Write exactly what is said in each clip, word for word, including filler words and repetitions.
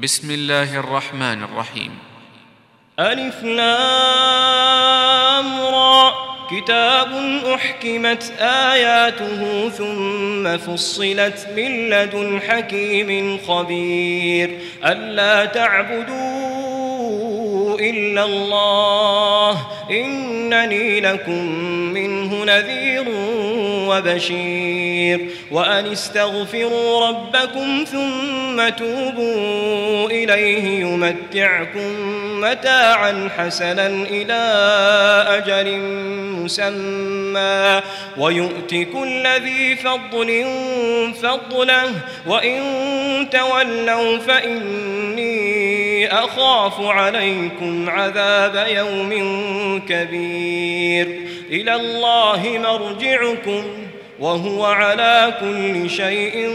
بسم الله الرحمن الرحيم. ألف لام را، كتاب أحكمت آياته ثم فصلت من لدن حكيم خبير ألا تعبدوا إلا الله إنني لكم منه نذير وبشير وأن استغفروا ربكم ثم توبوا إليه يمتعكم متاعا حسنا إلى أجل مسمى ويؤت كل ذي فضل فضله وإن تولوا فإني أخاف عليكم عذاب يوم كبير إلى الله مرجعكم وهو على كل شيء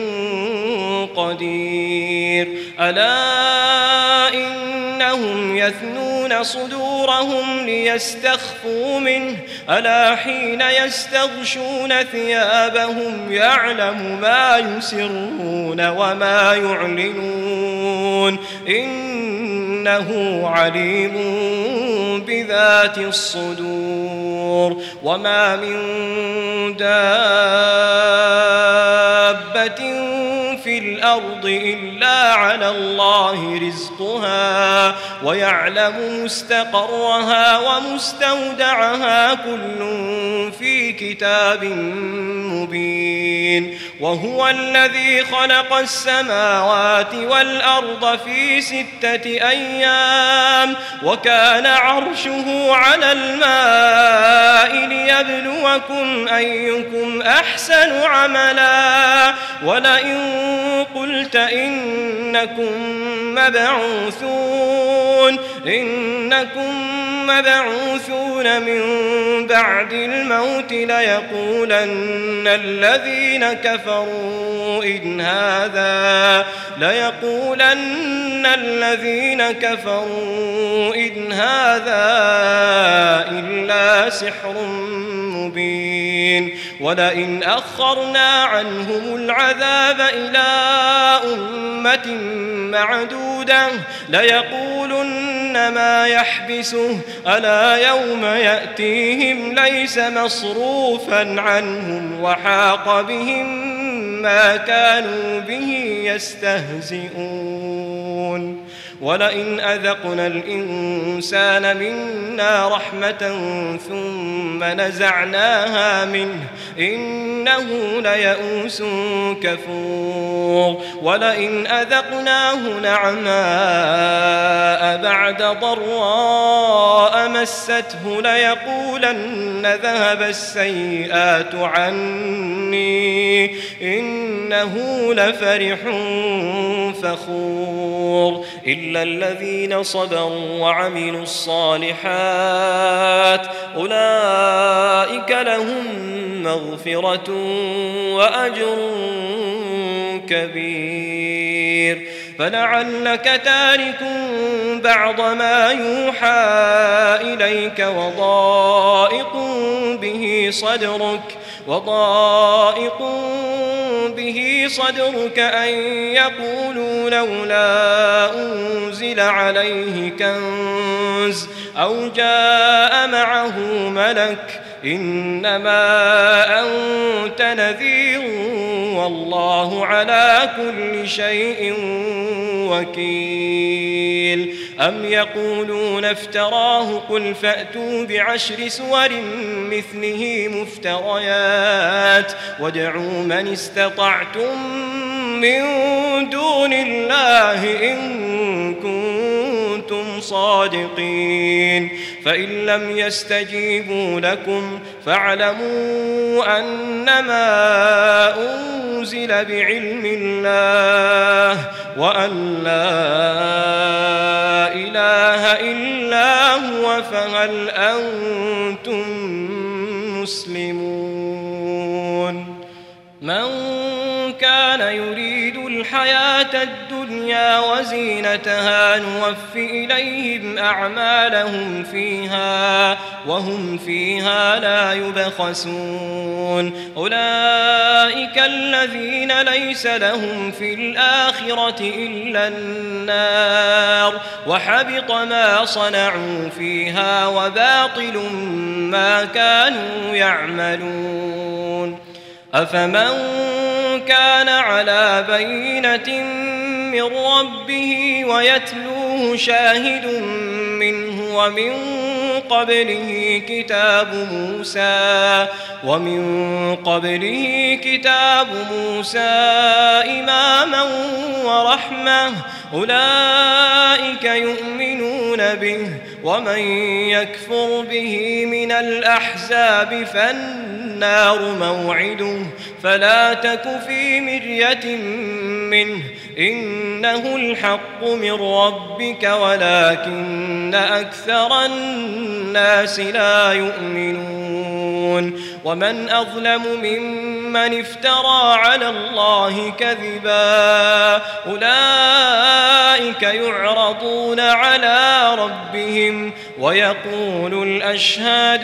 قدير ألا إنهم يثنون صدورهم ليستخفوا منه ألا حين يستغشون ثيابهم يعلم ما يسرون وما يعلنون إنه عليم بذات الصدور وما من دابة في الأرض إلا على الله رزقها ويعلم مستقرها ومستودعها كل في كتاب مبين وهو الذي خلق السماوات والأرض في ستة أيام وكان عرشه على الماء ليبلوكم أيكم أحسن عملا ولئن قلت إنكم مبعوثون إنكم مبعوثون من بعد الموت ليقولن الذين كفروا إن هذا ليقولن الذين كفروا إن هذا إلا سحر مبين ولئن أخرنا عنهم العذاب إلى أمة معدودة ليقولن ما يحبسه ألا يوم يأتيهم ليس مصروفا عنهم وحاق بهم ما كانوا به يستهزئون ولئن أذقنا الإنسان منا رحمة ثم نزعناها منه إنه ليئوس كفور ولئن أذقناه نعماء بعد ضراء مسته ليقولن ذهب السيئات عني إنه لفرح فخور إلا الذين صبروا وعملوا الصالحات أولئك لهم مغفرة وأجر كبير فلعلك تارك بعض ما يوحى إليك وضائق به صدرك وضائق به صدرك أن يقولوا لولا أنزل عليه كنز أو جاء معه ملك إنما أنت نذير والله على كل شيء وكيل أم يقولون افتراه قل فأتوا بعشر سور مثله مفتريات وادعوا من استطعتم من دون الله إن كنتم صادقين فإن لم يستجيبوا لكم فاعلموا أنما أنزل بعلم الله وأن لا إله إلا هو فهل أنتم مسلمون من كان يريد الحياة الدنيا الدنيا وزينتها نوف إليهم أعمالهم فيها وهم فيها لا يبخسون أولئك الذين ليس لهم في الآخرة إلا النار وحبط ما صنعوا فيها وباطل ما كانوا يعملون أفمن كان على بينة من ربه ويتلوه شاهد منه ومن قبله كتاب موسى ومن قبله كتاب موسى إماما ورحمة أولئك يؤمنون به ومن يكفر به من الأحزاب فالنار موعده فلا تك في مرية منه إنه الحق من ربك ولكن أكثر الناس لا يؤمنون ومن أظلم ممن افترى على الله كذبا أولئك يعرضون على ربهم ويقول الأشهاد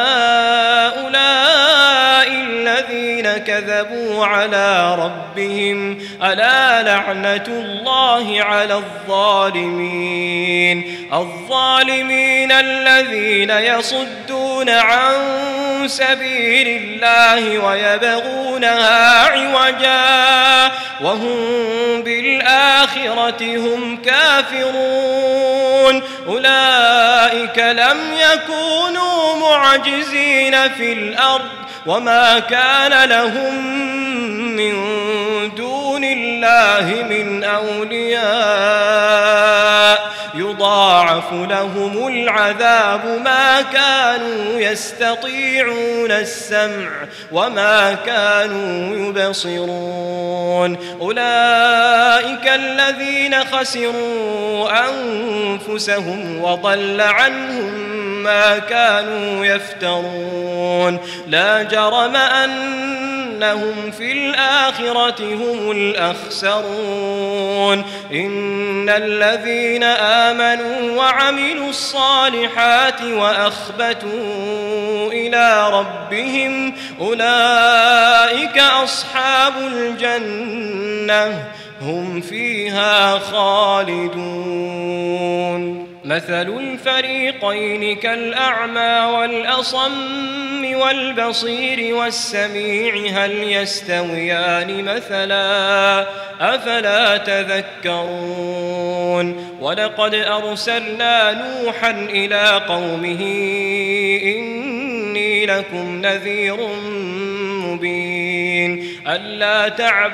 هؤلاء الذين كذبوا على ربهم ألا لعنة الله على الظالمين الظالمين الذين يصدون عن سبيل الله ويبغونها عوجا وهم بالآخرة هم كافرون أولئك لم يكونوا معجزين في الأرض وما كان لهم من دون الله من أولياء يضاعف لهم العذاب ما كانوا يستطيعون السمع وما كانوا يبصرون أولئك الذين خسروا أنفسهم وضل عنهم ما كانوا يفترون لا جرم أنهم في الآخرة هم الأخسرون إن الذين آمنوا وعملوا الصالحات وأخبتوا إلى ربهم أولئك أصحاب الجنة هم فيها خالدون مثل الفريقين كالأعمى والأصم والبصير والسميع هل يستويان مثلا أفلا تذكرون ولقد أرسلنا نوحا إلى قومه إني لكم نذير مبين ألا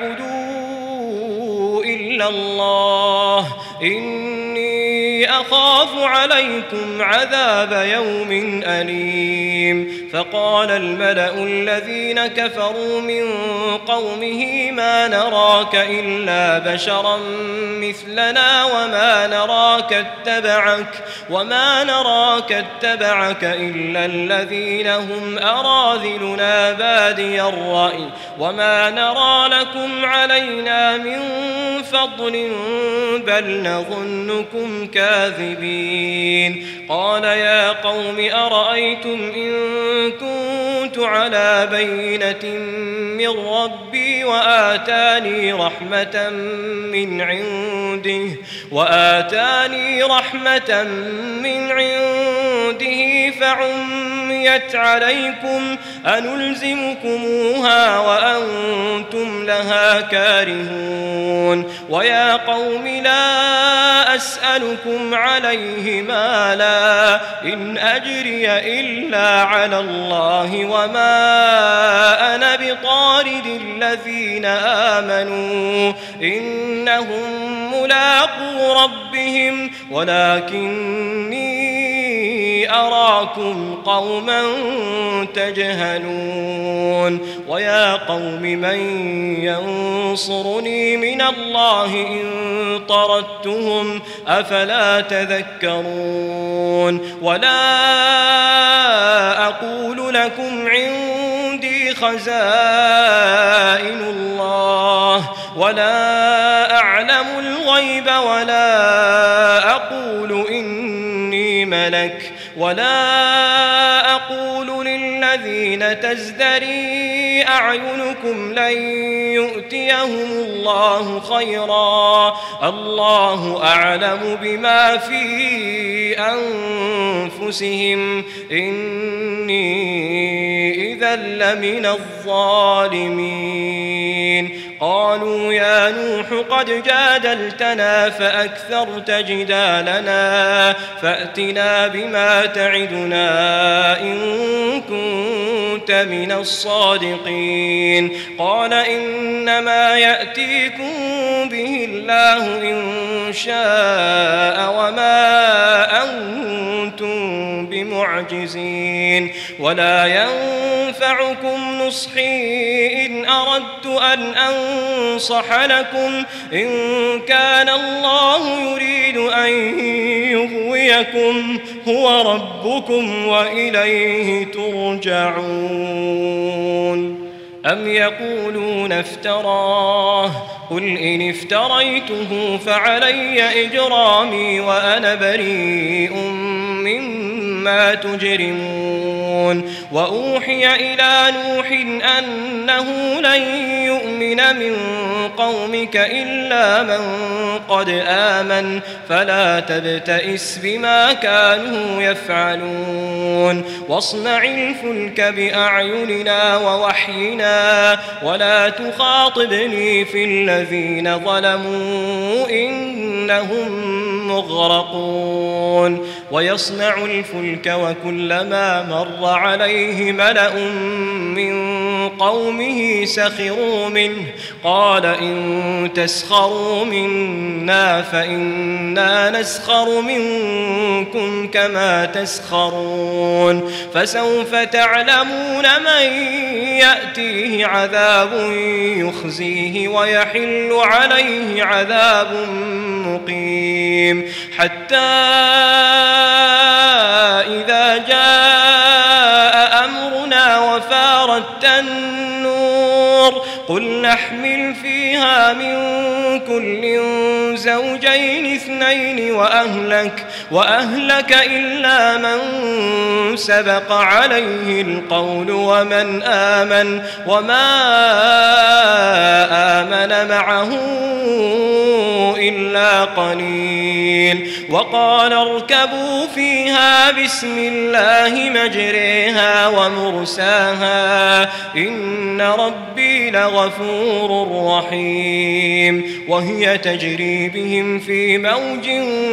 تعبدوا إلا الله إني أخاف عليكم عذاب يوم أليم فقال الملأ الذين كفروا من قومه ما نراك إلا بشرا مثلنا وما نراك اتبعك وما نراك اتبعك إلا الذين هم أراذلنا بادي الرأي وما نرى لكم علينا من فضل بل نظنكم كاذبين قال يا قوم أرأيتم إن كنت على بينة من ربي وآتاني رحمة من عنده وآتاني رحمة من عنده فعميت عليكم أنلزمكموها وأنتم لها كارهون ويا قوم لا أسألكم عليه مالا إن أجري إلا على الله وما أنا بطارد الذين آمنوا إنهم ملاقو ربهم ولكني أراكم قوما تجهلون ويا قوم من ينصرني من الله إن طردتهم أفلا تذكرون ولا أقول لكم عندي خزائن الله ولا أعلم الغيب الغيب ولا أقول إني ملك ولا أقول للذين تزدري أعينكم لن يؤتيهم الله خيرا الله أعلم بما في أنفسهم إني إذا لمن الظالمين قالوا يا نوح قد جادلتنا فأكثرت جدالنا فأتنا بما تعدنا إن كنت من الصادقين قال إنما يأتيكم به الله إن شاء وما أنتم بمعجزين ولا ينفعكم نصحي إن أردت أن أنصح لكم إن كان الله يريد أن يغويكم هو ربكم وإليه ترجعون أم يقولون افتراه قل إن افتريته فعلي إجرامي وأنا بريء مما تجرمون وأوحي إلى نوح أنه لن يؤمن من قومك إلا من قد آمن فلا تبتئس بما كانوا يفعلون واصنع الفلك بأعيننا ووحينا ولا تخاطبني في الذين ظلموا إنهم مغرقون ويصنع الفلك وكلما مر عليه ملأ من قومه سخروا منه قال إن تسخروا منا فإنا نسخر منكم كما تسخرون فسوف تعلمون من يأتيه عذاب يخزيه ويحل عليه عذاب مقيم حتى إذا جاء أمرنا وفارت النور قل نحمل فيها من كل زوجين اثنين وأهلك, وأهلك إلا من سبق عليه القول ومن آمن وما آمن معه إلا قليل وقال اركبوا فيها بسم الله مجريها ومرساها إن ربي لغفور رحيم وهي تجري بهم في موج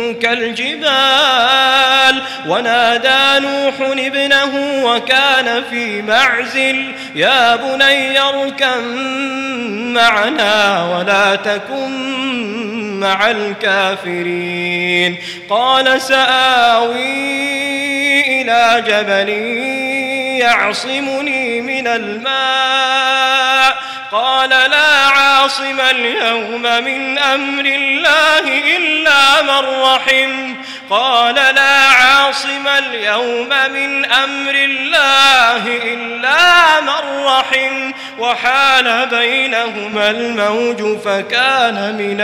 كالجبال ونادى نوح ابنه وكان في معزل يا بني اركب معنا ولا تكن مع الكافرين قال سآوي إلى جبل يعصمني من الماء قال لا عاصم اليوم من أمر الله إلا من رحم قال لا عاصم اليوم من أمر الله إلا من رحم وحال بينهما الموج فكان من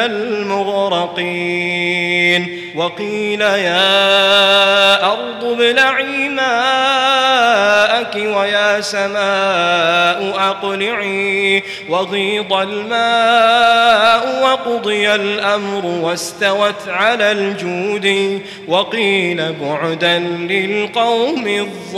المغرقين وقيل يا أرض ابلعي ماءك ويا سماء أقلعي وغيض الماء وقضي الأمر واستوت على الجود وقيل بعدا للقوم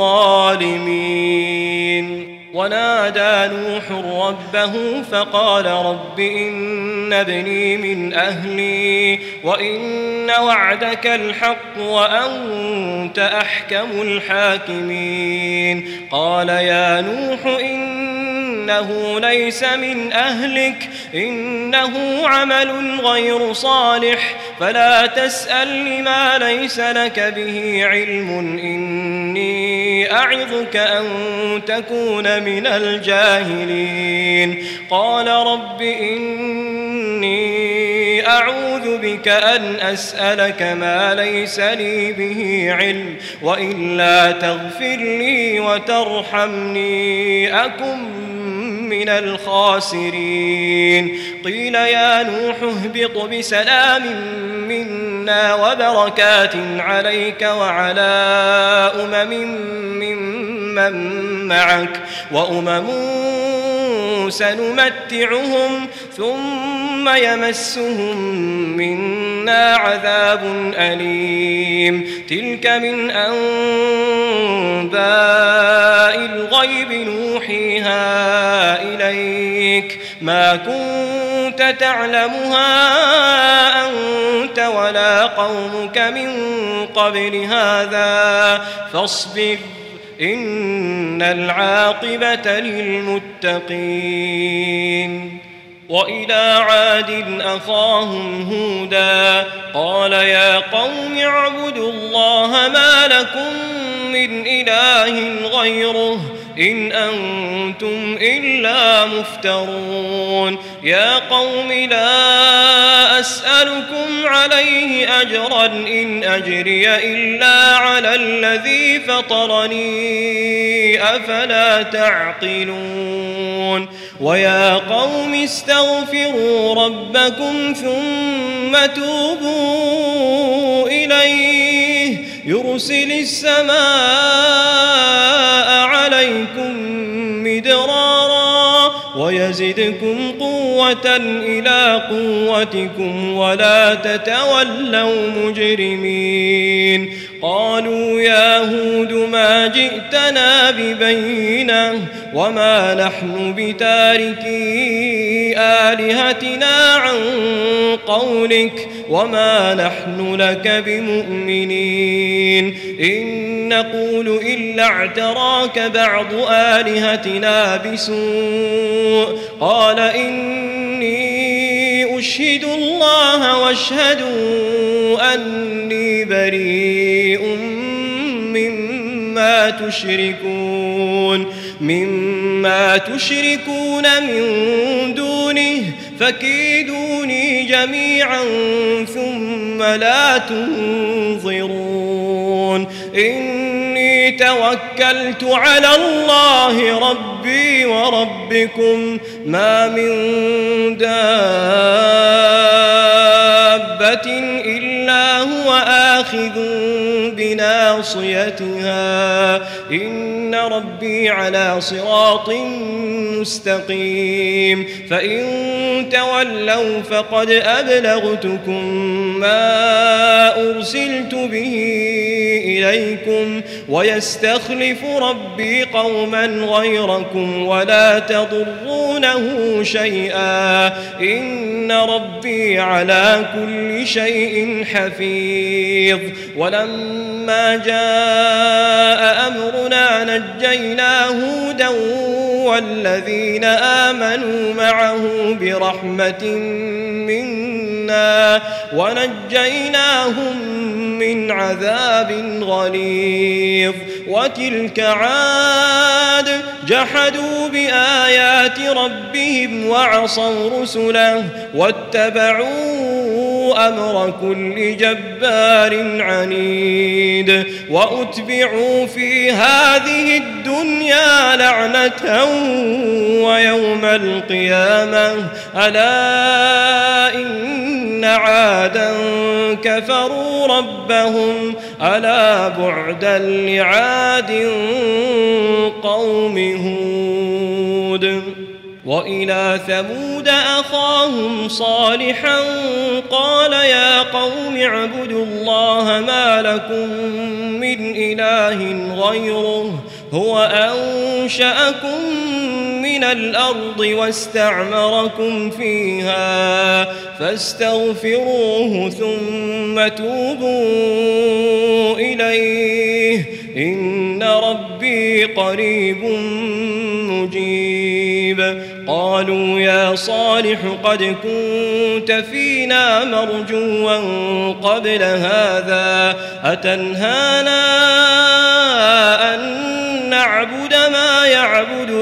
الظالمين ونادى نوح ربه فقال رب إن ابني من أهلي وإن وعدك الحق وأنت أحكم الحاكمين قال يا نوح إنه ليس من أهلك إنه عمل غير صالح فلا تسأل لما ليس لك به علم إني أعظك أن تكون من الجاهلين قال رب إني أعوذ بك أن أسألك ما ليس لي به علم وإلا تغفر لي وترحمني أكن من الخاسرين قيل يا نوح اهبط بسلام منا وبركات عليك وعلى أمم ممن معك وأمم سنمتعهم ثم يمسهم منا عذاب أليم تلك من أنباء الغيب نوحيها إليك ما كنت تعلمها أنت ولا قومك من قبل هذا فاصبر إن العاقبة للمتقين وإلى عاد أخاهم هودا قال يا قوم اعبدوا الله ما لكم من إله غيره إن أنتم إلا مفترون يا قوم لا أسألكم عليه أجرا إن أجري إلا على الذي فطرني أفلا تعقلون ويا قوم استغفروا ربكم ثم توبوا إليه يرسل السماء عليكم مدرارا ويزدكم قوة إلى قوتكم ولا تتولوا مجرمين قالوا يا هود ما جئتنا ببينة وما نحن بتاركي آلهتنا عن قولك وما نحن لك بمؤمنين إن نقول إلا اعتراك بعض آلهتنا بسوء قال إني أشهد الله واشهدوا أني بريء مما تشركون مما تشركون من دونه فكيدوني جميعا ثم لا تنظرون إني توكلت على الله ربي وربكم ما من دابة إلا هو آخذ بناصيتها إن ربي على صراط مستقيم فإن تولوا فقد أبلغتكم ما أرسلت به إليكم ويستخلف ربي قوما غيركم ولا تضرونه شيئا إن ربي على كل شيء حفيظ ولما جاء أمرنا نجينا هودا والذين آمنوا معه برحمة منا ونجيناهم من عذاب غليظ وتلك عاد جحدوا بآيات ربهم وعصوا رسله واتبعوا أمر كل جبار عنيد وأتبعوا في هذه الدنيا لعنة ويوم القيامة ألا إن عادا كفروا ربهم ألا بعدا لعاد قوم هود وإلى ثمود أخاهم صالحا قال يا قوم اعبدوا الله ما لكم من إله غيره هو أنشأكم من الأرض واستعمركم فيها فاستغفروه ثم توبوا إليه إن ربي قريب مجيب قالوا يا صالح قد كنت فينا مرجوا قبل هذا أتنهانا أن نعبد ما يعبد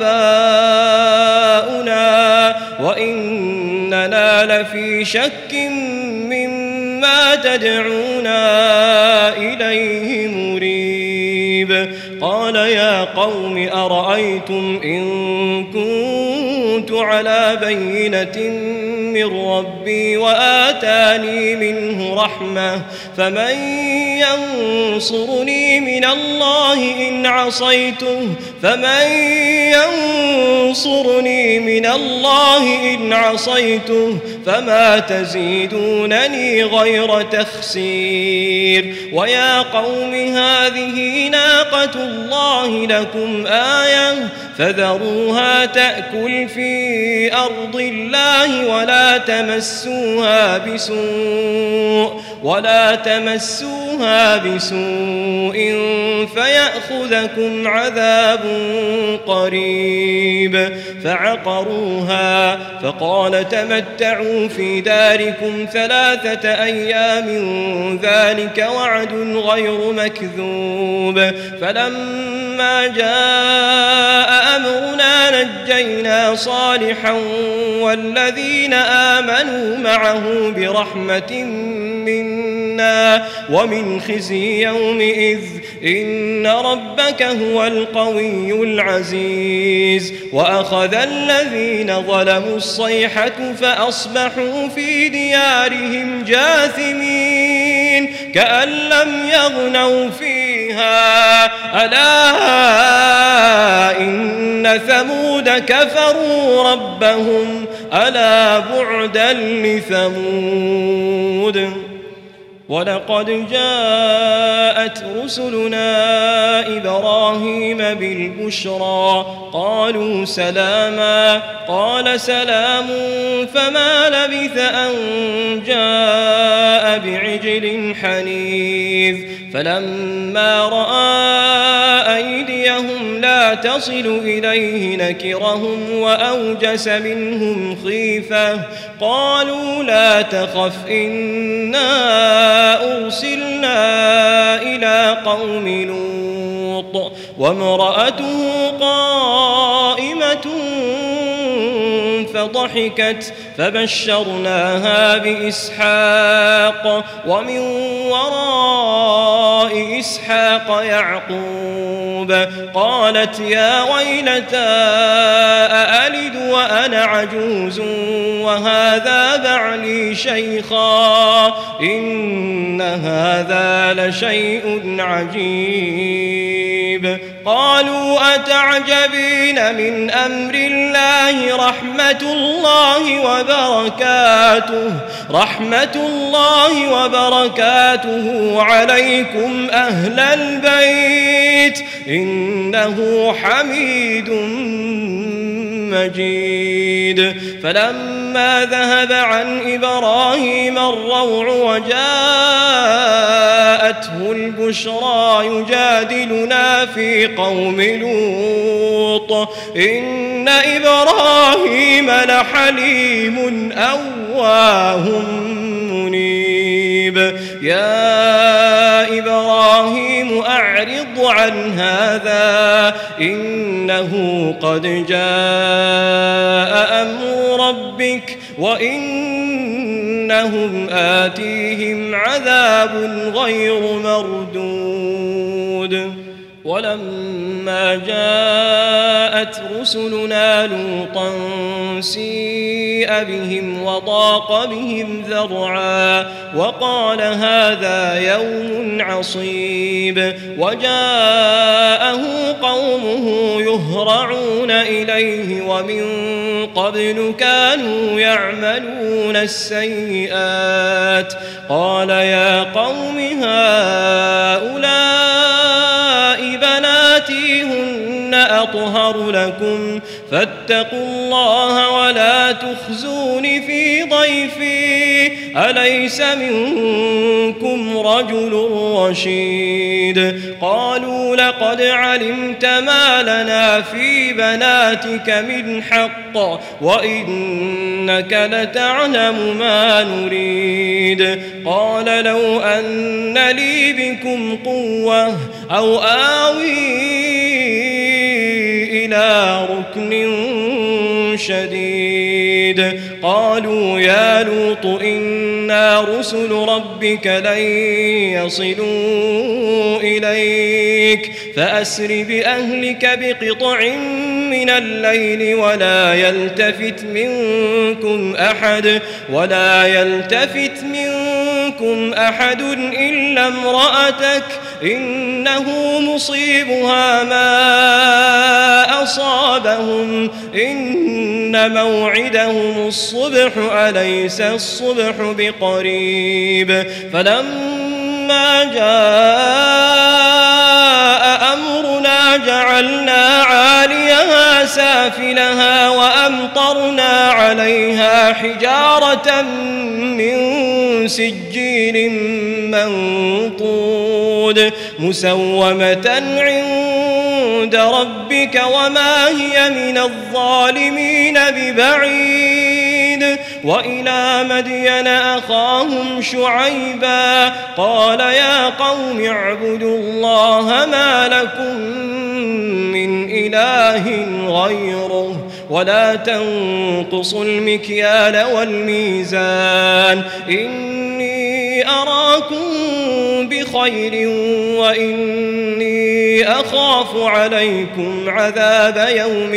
آباؤنا وإننا لفي شك مما تدعونا إليه مريب قال يا قوم أرأيتم إن كنت على بينة من ربي وآتاني منه رحمة فمن ينصرني من الله إن عصيته فمن ينصرني من الله إن عصيته فما تزيدونني غير تخسير ويا قوم هذه ناقة الله لكم آية فذروها تأكل في أرض الله ولا تمسوها بسوء ولا تمسوها بسوء فيأخذكم عذاب قريب فعقروها فقال تمتعوا في داركم ثلاثة أيام ذلك وعد غير مكذوب فلما جاء أمرنا نجينا صالحا والذين آمنوا معه برحمة منا ومن خزي يومئذ إن ربك هو القوي العزيز وأخذ الذين ظلموا الصيحة فأصبحوا في ديارهم جاثمين كأن لم يغنوا فيها ألا إن ثمود كفروا ربهم ألا بعدا لثمود ولقد جاءت رسلنا إبراهيم بالبشرى قالوا سلاما قال سلام فما لبث أن جاء بعجل حنيذ فلما رأى أيديهم لا تصل إليه نكرهم وأوجس منهم خيفة قالوا لا تخف إنا أرسلنا إلى قوم لوط وامرأته قائمة فضحكت فبشرناها بإسحاق ومن وراء إسحاق يعقوب قالت يا ويلتى أألد وأنا عجوز وهذا بعلي شيخا إن هذا لشيء عجيب قالوا أتعجبين من أمر الله رحمة الله وبركاته رحمة الله وبركاته عليكم أهل البيت إنه حميد مجيد فلما ذهب عن إبراهيم الروع وجاءته البشرى يجادلنا في قوم لوط إن إبراهيم لحليم أواه منيب يا إبراهيم أعرض عن هذا إنه قد جاء أمر ربك وإنهم آتيهم عذاب غير مردود ولما جاءت رسلنا لوطا سيء بهم وضاق بهم ذرعا وقال هذا يوم عصيب وجاءه قومه يهرعون إليه ومن قبل كانوا يعملون السيئات قال يا قوم هؤلاء بناتي هن أطهر لكم فاتقوا الله ولا تخزون في ضيفي أليس منكم رجل رشيد قالوا لقد علمت ما لنا في بناتك من حق وإنك لتعلم ما نريد قال لو أن لي بكم قوة أو آوي إلى ركن شديد قالوا يا لوط إنا رسل ربك لن يصلوا إليك فأسر بأهلك بقطع من الليل ولا يلتفت منكم أحد ولا يلتفت منكم أحد إلا امرأتك إنه مصيبها ما أصابهم إن موعدهم الصبح أليس الصبح بقريب فلما جاء أمرنا جعلنا عاليها سافلها وأمطرنا عليها حجارة من سجيل منضود مسومة عند ربك وما هي من الظالمين ببعيد وإلى مدين أخاهم شعيبا قال يا قوم اعبدوا الله ما لكم من إله غيره ولا تنقصوا المكيال والميزان إني أراكم بخير وإني أخاف عليكم عذاب يوم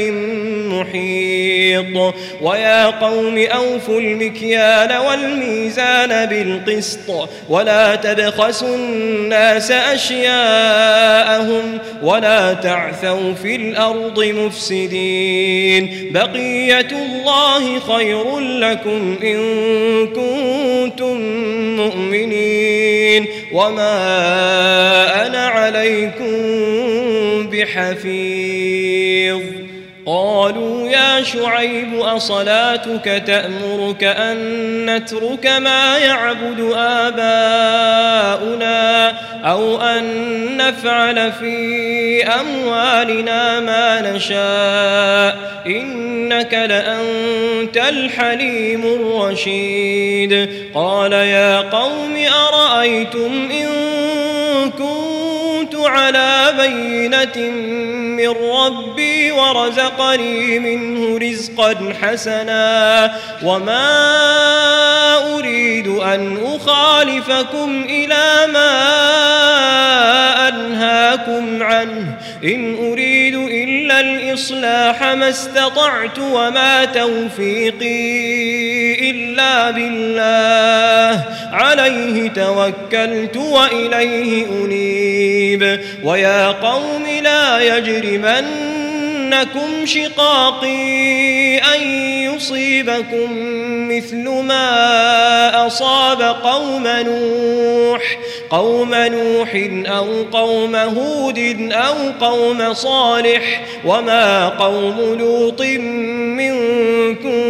محيط ويا قوم أوفوا المكيال والميزان بالقسط ولا تبخسوا الناس أشياءهم ولا تعثوا في الأرض مفسدين بقية الله خير لكم إن كنتم مؤمنين وما أنا عليكم بحفيظ قالوا يا شعيب أصلاتك تأمرك أن نترك ما يعبد آباؤنا أو أن نفعل في أموالنا ما نشاء إنك لأنت الحليم الرشيد قال يا قوم أرأيتم إن كنت على بينة من ربي ورزقني منه رزقا حسنا وما أريد أن أخالفكم إلى ما أنهاكم عنه إن أريد إلا الإصلاح ما استطعت وما توفيقي إلا بالله عليه توكلت وإليه أنيب ويا قوم لا يجرمنكم شقاقي أن يصيبكم مثل ما أصاب قوم نوح قوم نوح أو قوم هود أو قوم صالح وما قوم لوط منكم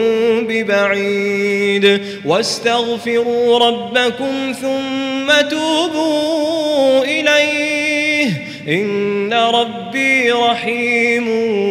ببعيد واستغفروا ربكم ثم توبوا إليه إن ربي رحيم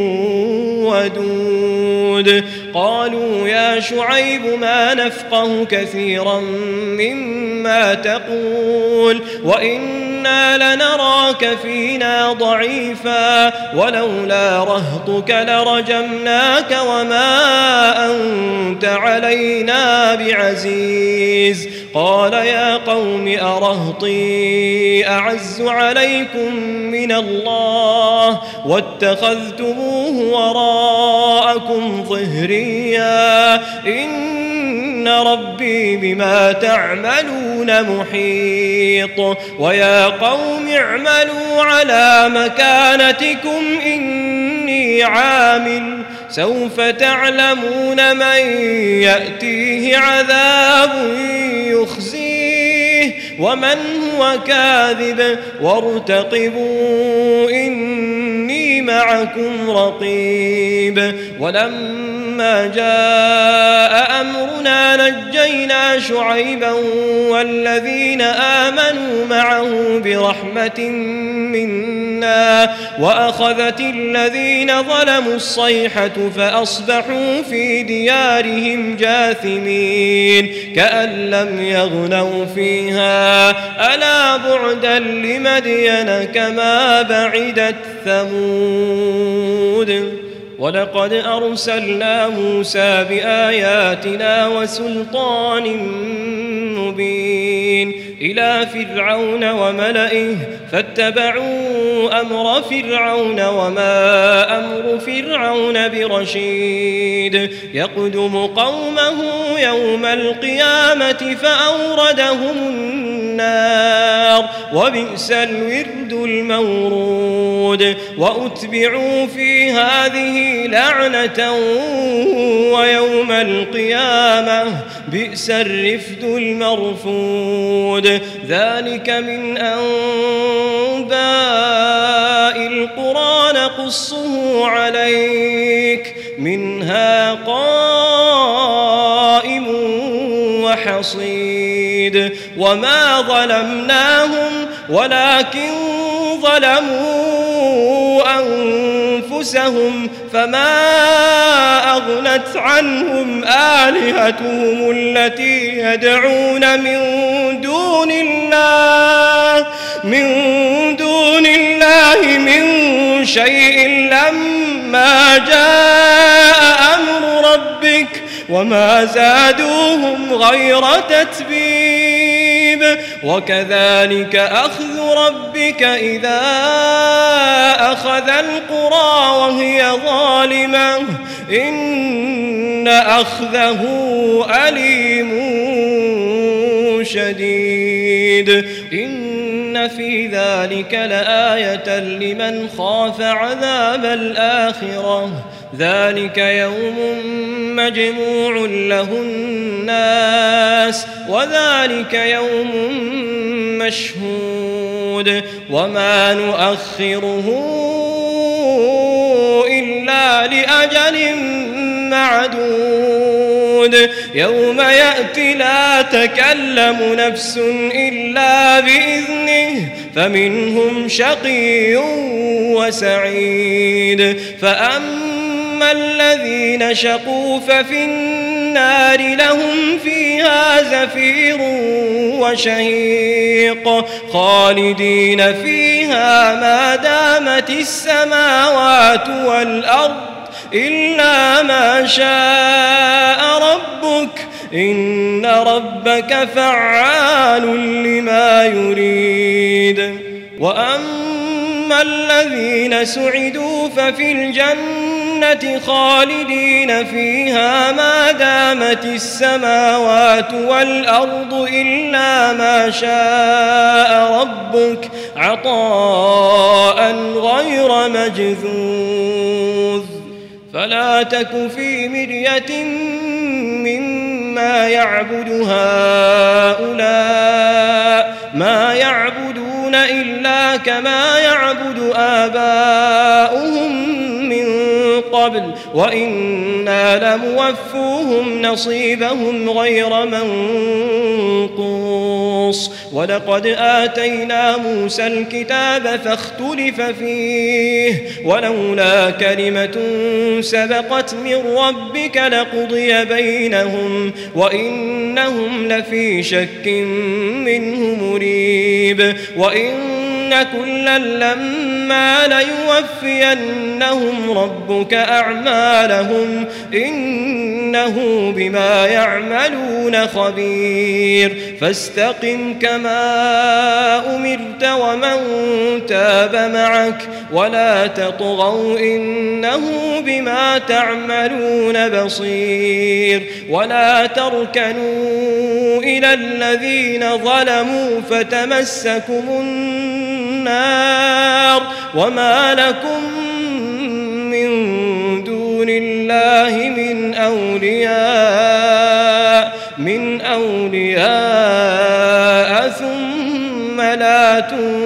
ودود قالوا يا شعيب ما نفقه كثيرا مما تقول وإنا لنراك فينا ضعيفا ولولا رهطك لرجمناك وما أنت علينا بعزيز قال يا قوم أرهطي أعز عليكم من الله واتخذتموه وراءكم ظهريا إن ربي بما تعملون محيط ويا قوم اعملوا على مكانتكم إني عامل سوف تعلمون من يأتيه عذاب يخزيه ومن هو كاذب وارتقبوا إني معكم رقيب ولما جاء أمرنا نجينا شعيبا والذين آمنوا معه برحمة منا وأخذت الذين ظلموا الصيحة فأصبحوا في ديارهم جاثمين كأن لم يغنوا فيها ألا بعدا لمدين كما بعدت ثمود ولقد أرسلنا موسى بآياتنا وسلطان مبين إلى فرعون وملئه فاتبعوا أمر فرعون وما أمر فرعون برشيد يقدم قومه يوم القيامة فأوردهم النار وبئس الورد المورود وأتبعوا في هذه لعنة ويوم القيامة بئس الرفد المرفود ذلك من أنباء القرى نقصه عليك منها قائم وحصيد وما ظلمناهم ولكن ظلموا أنفسهم فما أغنت عنهم آلهتهم التي يدعون من دون الله من دون الله من شيء لما جاء أمر ربك وما زادوهم غير تتبيب وكذلك أخذ ربك إذا أخذ القرى وهي ظالمة إن أخذه أليم شديد إن في ذلك لآية لمن خاف عذاب الآخرة ذلك يوم مجموع له الناس وذلك يوم مشهود وما نؤخره إلا لأجل معدود يوم يأتي لا تكلم نفس إلا بإذنه فمنهم شقي وسعيد فأما الذين شقوا ففي النار لهم فيها زفير وشهيق خالدين فيها ما دامت السماوات والأرض إلا ما شاء ربك إن ربك فعال لما يريد وأما الذين سعدوا ففي الجنة خالدين فيها ما دامت السماوات والأرض إلا ما شاء ربك عطاء غير مجذوذ فلا تك في مرية مما يعبد هؤلاء ما يعبدون إلا كما يعبد آباؤهم من قبل وإنا لموفوهم نصيبهم غير منقوص ولقد آتينا موسى الكتاب فاختلف فيه ولولا كلمة سبقت من ربك لقضي بينهم وإنهم لفي شك منه مريب وإن كلا لما ليوفينهم ربك أعمالهم إنه بما يعملون خبير فاستقم كما أمرت ومن تاب معك ولا تطغوا إنه بما تعملون بصير ولا تركنوا إلى الذين ظلموا فتمسكم النار وما لكم من دون الله من أولياء من أولياء ثم لا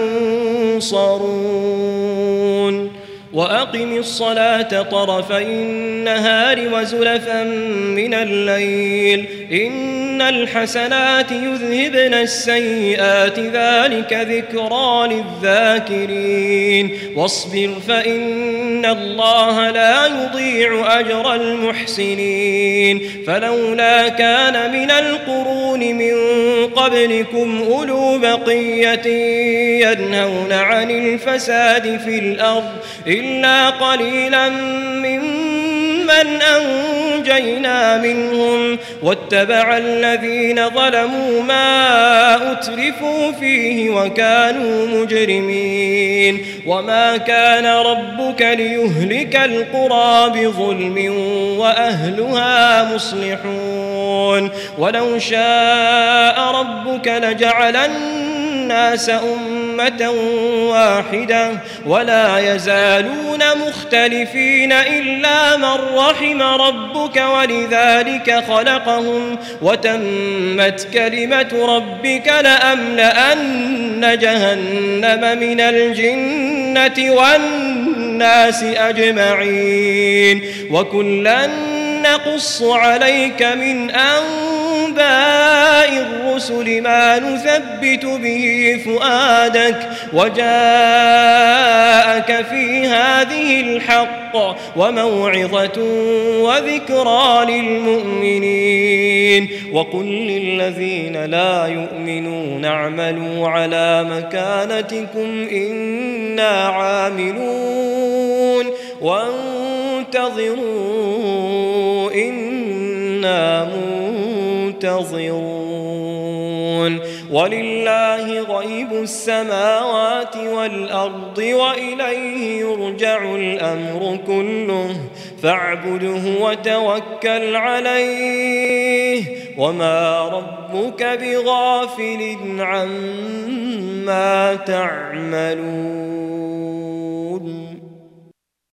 تنصرون وأقم الصلاة طرفي النهار وزلفا من الليل إن الحسنات يذهبن السيئات ذلك ذكرى للذاكرين واصبر فإن الله لا يضيع أجر المحسنين فلولا كان من القرون من قبلكم أولو بقية ينهون عن الفساد في الأرض إلا قليلا ممن أنجينا منهم واتبع الذين ظلموا ما أترفوا فيه وكانوا مجرمين وما كان ربك ليهلك القرى بظلم وأهلها مصلحون ولو شاء ربك لجعل الناس أمة واحدة ولا يزالون مختلفين إلا من رحم ربك ولذلك خلقهم وتمت كلمة ربك لأملأن جهنم من الجنة والناس أجمعين وكلا نقص عليك من أنباء الرسل ما نثبت به فؤادك وجاءك في هذه الحق وموعظة وذكرى للمؤمنين وقل للذين لا يؤمنون اعملوا على مكانتكم إنا عاملون وانتظروا إنا منتظرون ولله غيب السماوات والأرض وإليه يرجع الأمر كله فاعبده وتوكل عليه وما ربك بغافل عما تعملون.